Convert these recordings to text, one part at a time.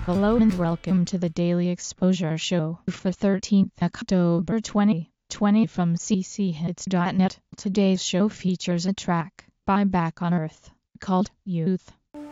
Hello and welcome to the Daily Exposure Show for 13th October 2020 from cchits.net. Today's show features a track by Back on Earth called Youth.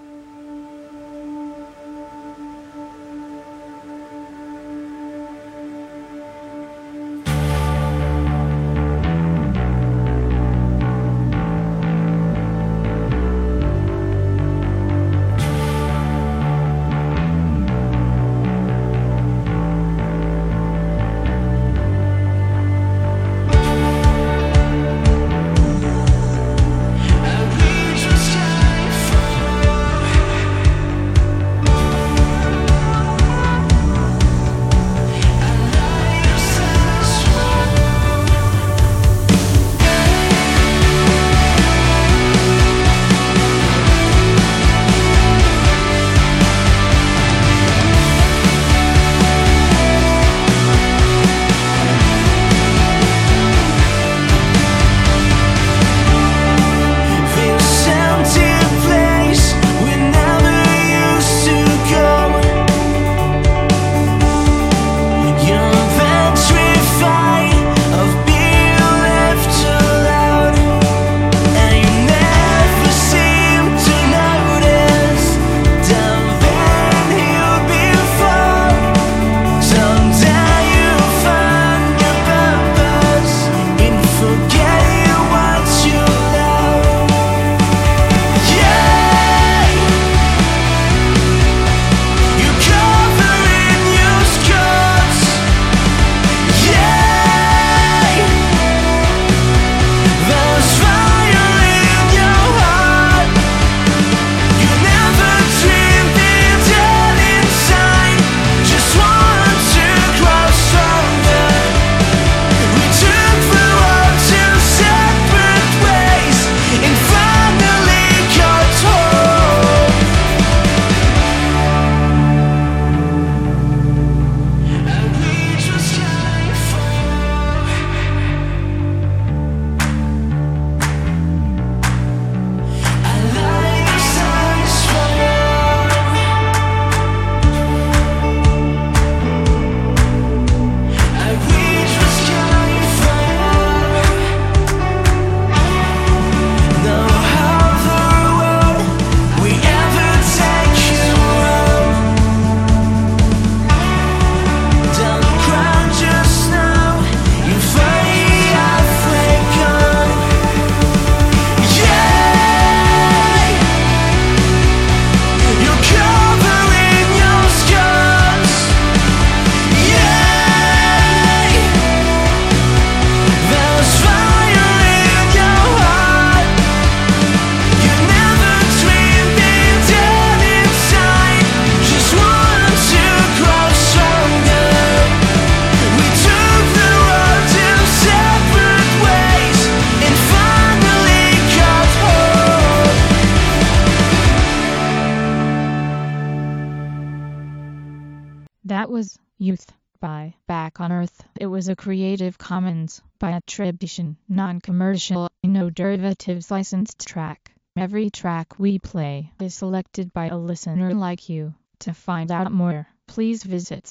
That was Youth by Back on Earth. It was a Creative Commons by attribution, non-commercial, no derivatives licensed track. Every track we play is selected by a listener like you. To find out more, please visit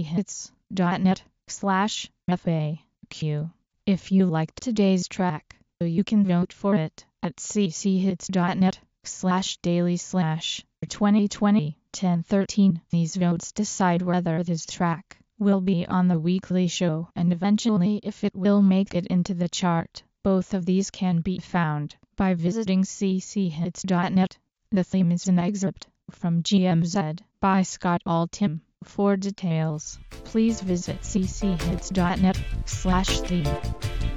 cchits.net/FAQ. If you liked today's track, you can vote for it at cchits.net/daily/2020-1013. These votes decide whether this track will be on the weekly show and eventually if it will make it into the chart. Both of these can be found by visiting cchits.net. The theme is an excerpt from GMZ by Scott Altham. For details, please visit cchits.net/theme.